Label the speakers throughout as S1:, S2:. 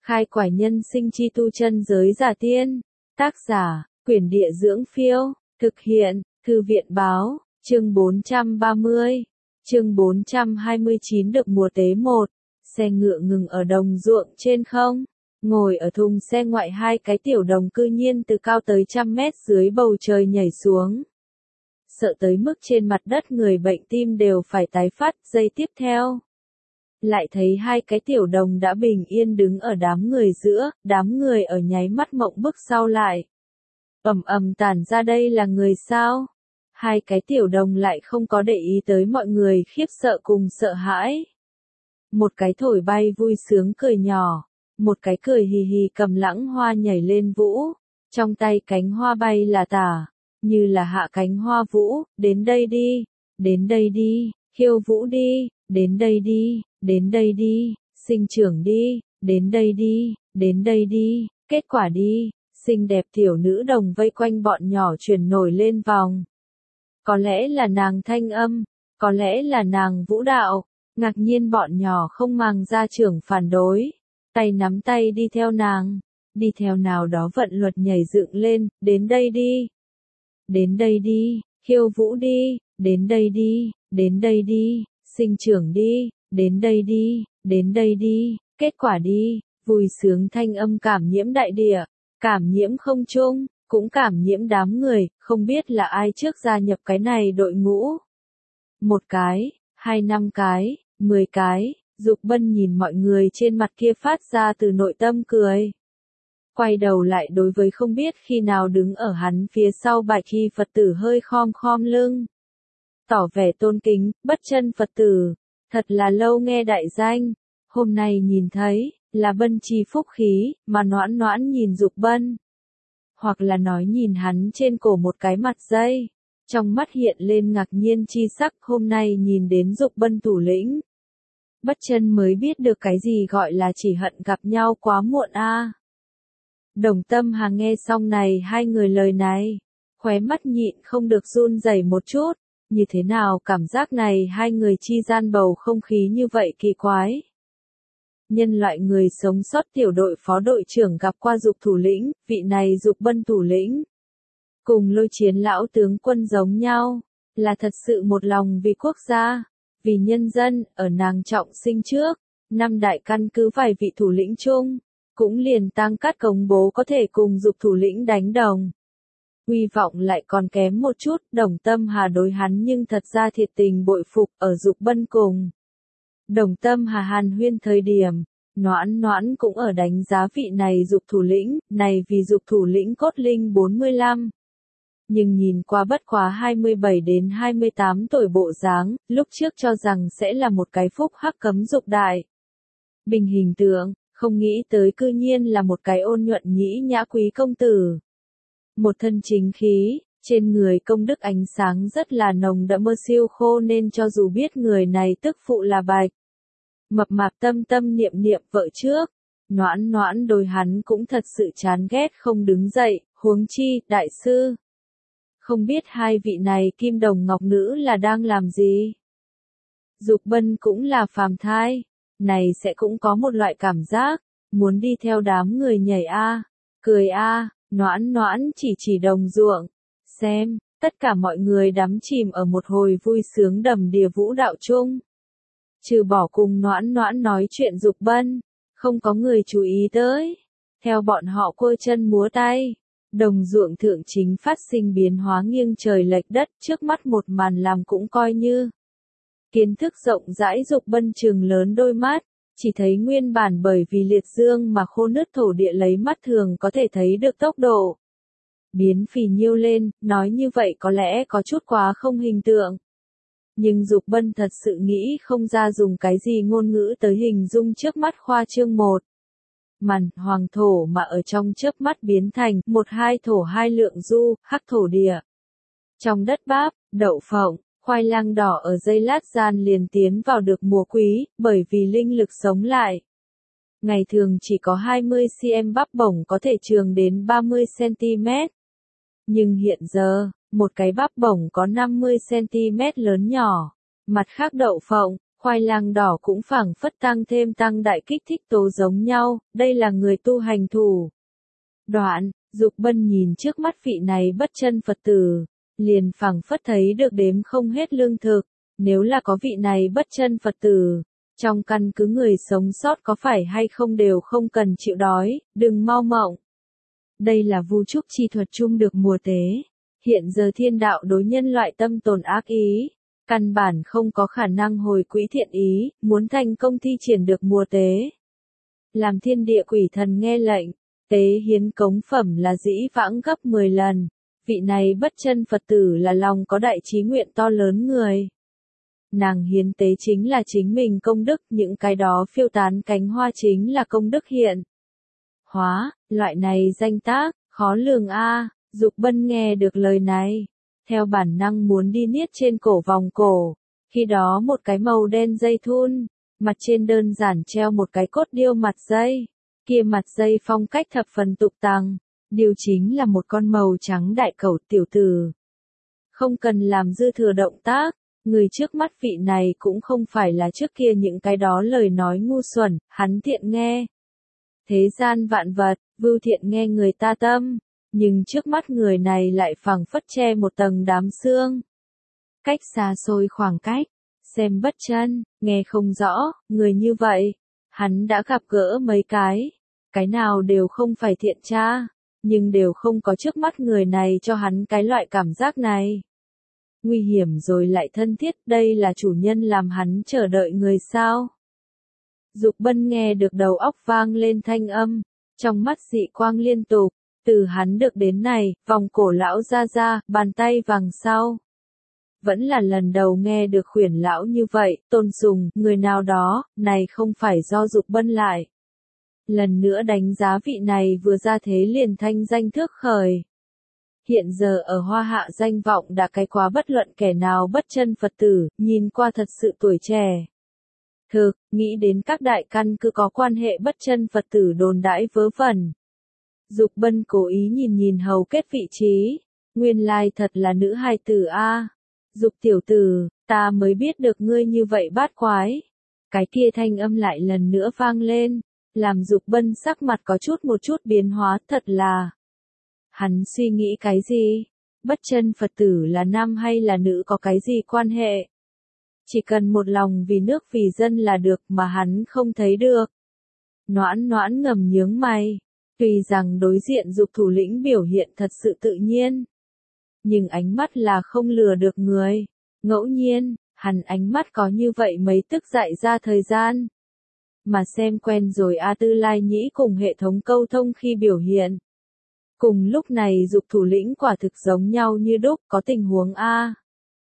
S1: Khai quải nhân sinh chi tu chân giới giả tiên. Tác giả, Quyển Địa Dưỡng Phiêu. Thực hiện, Thư viện Báo. Chương 430. Chương 429 được mùa tế 1. Xe ngựa ngừng ở đồng ruộng trên không. Ngồi ở thùng xe ngoại hai cái tiểu đồng cư nhiên từ cao tới 100 mét dưới bầu trời nhảy xuống. Sợ tới mức trên mặt đất người bệnh tim đều phải tái phát. Giây tiếp theo, lại thấy hai cái tiểu đồng đã bình yên đứng ở đám người giữa, đám người ở nháy mắt mộng bức sau lại. Ầm ầm tản ra, đây là người sao? Hai cái tiểu đồng lại không có để ý tới mọi người khiếp sợ cùng sợ hãi. Một cái thổi bay vui sướng cười nhỏ, một cái cười hì hì cầm lãng hoa nhảy lên vũ, trong tay cánh hoa bay là tả, như là hạ cánh hoa vũ, đến đây đi, đến đây đi, khiêu vũ đi, đến đây đi, đến đây đi, sinh trưởng đi, đến đây đi, đến đây đi, kết quả đi, xinh đẹp tiểu nữ đồng vây quanh bọn nhỏ chuyển nổi lên vòng. Có lẽ là nàng thanh âm, có lẽ là nàng vũ đạo, ngạc nhiên bọn nhỏ không màng gia trưởng phản đối, tay nắm tay đi theo nàng, đi theo nào đó vận luật nhảy dựng lên, đến đây đi, đến đây đi, khiêu vũ đi, đến đây đi, đến đây đi, sinh trưởng đi, đến đây đi, đến đây đi, kết quả đi, vui sướng thanh âm cảm nhiễm đại địa, cảm nhiễm không trung, cũng cảm nhiễm đám người, không biết là ai trước gia nhập cái này đội ngũ. 1 cái, 2 5 cái, 10 cái, Dục Bân nhìn mọi người trên mặt kia phát ra từ nội tâm cười. Quay đầu lại đối với không biết khi nào đứng ở hắn phía sau Bạch Y Phật tử hơi khom khom lưng. Tỏ vẻ tôn kính, Bất Chân Phật tử, thật là lâu nghe đại danh, hôm nay nhìn thấy, là Bân chi phúc khí, mà Noãn Noãn nhìn Dục Bân. Hoặc là nói nhìn hắn trên cổ một cái mặt dây, trong mắt hiện lên ngạc nhiên chi sắc, hôm nay nhìn đến Dục Bân thủ lĩnh. Bất Chân mới biết được cái gì gọi là chỉ hận gặp nhau quá muộn a. Đồng Tâm Hà nghe xong này hai người lời này, khóe mắt nhịn không được run rẩy một chút, như thế nào cảm giác này hai người chi gian bầu không khí như vậy kỳ quái. Nhân loại người sống sót tiểu đội phó đội trưởng gặp qua Dục thủ lĩnh, vị này Dục Bân thủ lĩnh. Cùng Lôi Chiến lão tướng quân giống nhau, là thật sự một lòng vì quốc gia, vì nhân dân, ở nàng trọng sinh trước, 5 đại căn cứ vài vị thủ lĩnh chung, cũng liền Tăng Cát công bố có thể cùng Dục thủ lĩnh đánh đồng. Uy vọng lại còn kém một chút, Đồng Tâm Hà đối hắn nhưng thật ra thiệt tình bội phục, ở Dục Bân cùng Đồng Tâm Hà hàn huyên thời điểm, Noãn Noãn cũng ở đánh giá vị này Dục thủ lĩnh, này vì Dục thủ lĩnh cốt linh 45. Nhưng nhìn qua bất quá 27 đến 28 tuổi bộ dáng, lúc trước cho rằng sẽ là một cái phúc hắc cấm dục đại bình hình tượng, không nghĩ tới cư nhiên là một cái ôn nhuận nhĩ nhã quý công tử. Một thân chính khí, trên người công đức ánh sáng rất là nồng đậm mơ siêu khô, nên cho dù biết người này tức phụ là Bạch Mập Mạp tâm tâm niệm niệm vợ trước, Noãn Noãn đối hắn cũng thật sự chán ghét không đứng dậy, huống chi, đại sư. Không biết hai vị này kim đồng ngọc nữ là đang làm gì? Dục Bân cũng là phàm thai, này sẽ cũng có một loại cảm giác, muốn đi theo đám người nhảy a, cười a, Noãn Noãn chỉ đồng ruộng, xem, tất cả mọi người đắm chìm ở một hồi vui sướng đầm đìa vũ đạo chung. Trừ bỏ cùng Noãn Noãn nói chuyện Dục Bân, không có người chú ý tới. Theo bọn họ quơ chân múa tay, đồng ruộng thượng chính phát sinh biến hóa nghiêng trời lệch đất, trước mắt một màn làm cũng coi như kiến thức rộng rãi. Dục Bân trừng lớn đôi mắt, chỉ thấy nguyên bản bởi vì liệt dương mà khô nứt thổ địa lấy mắt thường có thể thấy được tốc độ biến phì nhiêu lên, nói như vậy có lẽ có chút quá không hình tượng. Nhưng Dục Bân thật sự nghĩ không ra dùng cái gì ngôn ngữ tới hình dung trước mắt khoa trương một màn hoàng thổ mà ở trong chớp mắt biến thành 1-2 thổ 2 lượng du, hắc thổ địa. Trong đất bắp, đậu phộng, khoai lang đỏ ở giây lát gian liền tiến vào được mùa quý, bởi vì linh lực sống lại. Ngày thường chỉ có 20 cm bắp bổng có thể trường đến 30 cm. Nhưng hiện giờ, một cái bắp bổng có 50 cm lớn nhỏ. Mặt khác đậu phộng, khoai lang đỏ cũng phảng phất tăng thêm tăng đại kích thích tố giống nhau, đây là người tu hành thủ. Đoạn, Dục Bân nhìn trước mắt vị này bất chân Phật tử, liền phảng phất thấy được đếm không hết lương thực, nếu là có vị này bất chân Phật tử, trong căn cứ người sống sót có phải hay không đều không cần chịu đói, đừng mau mộng. Đây là vu trúc chi thuật chung được mùa tế, hiện giờ thiên đạo đối nhân loại tâm tồn ác ý, căn bản không có khả năng hồi quỹ thiện ý, muốn thành công thi triển được mùa tế. Làm thiên địa quỷ thần nghe lệnh, tế hiến cống phẩm là dĩ vãng gấp 10 lần, vị này bất chân Phật tử là lòng có đại trí nguyện to lớn người. Nàng hiến tế chính là chính mình công đức, những cái đó phiêu tán cánh hoa chính là công đức hiện. Hóa, loại này danh tác, khó lường a. Dục Bân nghe được lời này, theo bản năng muốn đi niết trên cổ vòng cổ, khi đó một cái màu đen dây thun, mặt trên đơn giản treo một cái cốt điêu mặt dây, kia mặt dây phong cách thập phần tục tằng, điều chính là một con màu trắng đại cẩu tiểu tử. Không cần làm dư thừa động tác, người trước mắt vị này cũng không phải là trước kia những cái đó lời nói ngu xuẩn, hắn thiện nghe. Thế gian vạn vật, vưu thiện nghe người ta tâm, nhưng trước mắt người này lại phảng phất che một tầng đám sương. Cách xa xôi khoảng cách, xem bất chân, nghe không rõ, người như vậy, hắn đã gặp gỡ mấy cái nào đều không phải thiện tra, nhưng đều không có trước mắt người này cho hắn cái loại cảm giác này. Nguy hiểm rồi lại thân thiết, đây là chủ nhân làm hắn chờ đợi người sao. Dục Bân nghe được đầu óc vang lên thanh âm, trong mắt dị quang liên tục, từ hắn được đến này, vòng cổ lão ra, bàn tay vàng sau. Vẫn là lần đầu nghe được khuyển lão như vậy, tôn sùng, người nào đó, này không phải do Dục Bân lại. Lần nữa đánh giá vị này vừa ra thế liền thanh danh thước khởi. Hiện giờ ở Hoa Hạ danh vọng đã cái quá bất luận kẻ nào bất chân Phật tử, nhìn qua thật sự tuổi trẻ. Thực, nghĩ đến các đại căn cứ có quan hệ bất chân Phật tử đồn đãi vớ vẩn. Dục Bân cố ý nhìn hầu kết vị trí, nguyên lai thật là nữ hài tử a. Dục tiểu tử, ta mới biết được ngươi như vậy bát quái. Cái kia thanh âm lại lần nữa vang lên, làm Dục Bân sắc mặt có một chút biến hóa, thật là. Hắn suy nghĩ cái gì? Bất chân Phật tử là nam hay là nữ có cái gì quan hệ? Chỉ cần một lòng vì nước vì dân là được mà hắn không thấy được. Noãn ngầm nhướng mày, tuy rằng đối diện Dục thủ lĩnh biểu hiện thật sự tự nhiên. Nhưng ánh mắt là không lừa được người. Ngẫu nhiên, hắn ánh mắt có như vậy mấy tức dại ra thời gian. Mà xem quen rồi A Tư Lai Nhĩ cùng hệ thống câu thông khi biểu hiện. Cùng lúc này Dục thủ lĩnh quả thực giống nhau như đúc, có tình huống A.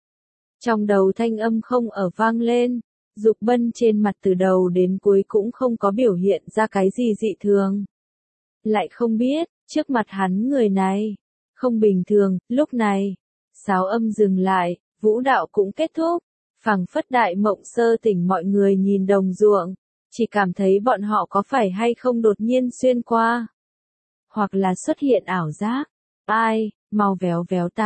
S1: Trong đầu thanh âm không ở vang lên, Dục Bân trên mặt từ đầu đến cuối cũng không có biểu hiện ra cái gì dị thường. Lại không biết, trước mặt hắn người này, không bình thường, lúc này, sáo âm dừng lại, vũ đạo cũng kết thúc, phảng phất đại mộng sơ tỉnh mọi người nhìn đồng ruộng, chỉ cảm thấy bọn họ có phải hay không đột nhiên xuyên qua. Hoặc là xuất hiện ảo giác, ai, mau véo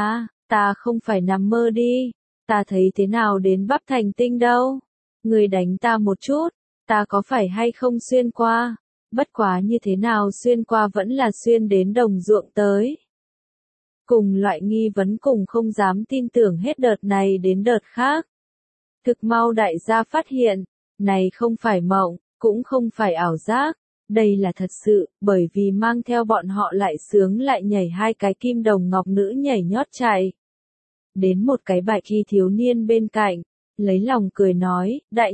S1: ta không phải nằm mơ đi, ta thấy thế nào đến bắp thành tinh đâu, người đánh ta một chút, ta có phải hay không xuyên qua, bất quá như thế nào xuyên qua vẫn là xuyên đến đồng ruộng tới. Cùng loại nghi vấn cùng không dám tin tưởng hết đợt này đến đợt khác. Thực mau đại gia phát hiện, này không phải mộng, cũng không phải ảo giác, đây là thật sự, bởi vì mang theo bọn họ lại sướng lại nhảy hai cái kim đồng ngọc nữ nhảy nhót chạy. Đến một cái bạch y thiếu niên bên cạnh, lấy lòng cười nói, đại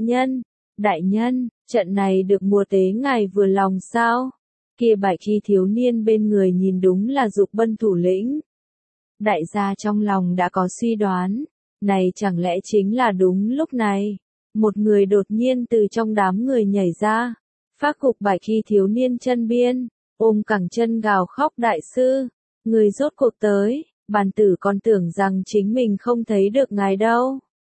S1: nhân, trận này được mùa tế ngài vừa lòng sao? Kia bạch y thiếu niên bên người nhìn đúng là Dục Bân thủ lĩnh. Đại gia trong lòng đã có suy đoán, này chẳng lẽ chính là đúng lúc này, một người đột nhiên từ trong đám người nhảy ra, phác cục bạch y thiếu niên chân biên, ôm cẳng chân gào khóc đại sư, người rốt cuộc tới, bàn tử còn tưởng rằng chính mình không thấy được ngài đâu.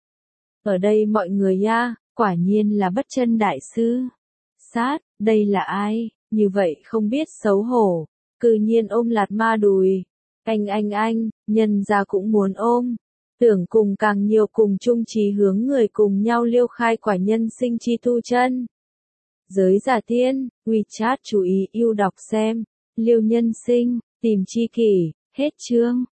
S1: Ở đây mọi người ya, quả nhiên là bất chân đại sư. Sát, đây là ai, như vậy không biết xấu hổ, cư nhiên ôm Lạt Ma đùi. Anh, nhân gia cũng muốn ôm. Tưởng cùng càng nhiều cùng chung chí hướng người cùng nhau liêu khai quả nhân sinh chi tu chân. Giới giả tiên, WeChat chú ý yêu đọc xem. Liêu nhân sinh, tìm chi kỷ, hết chương.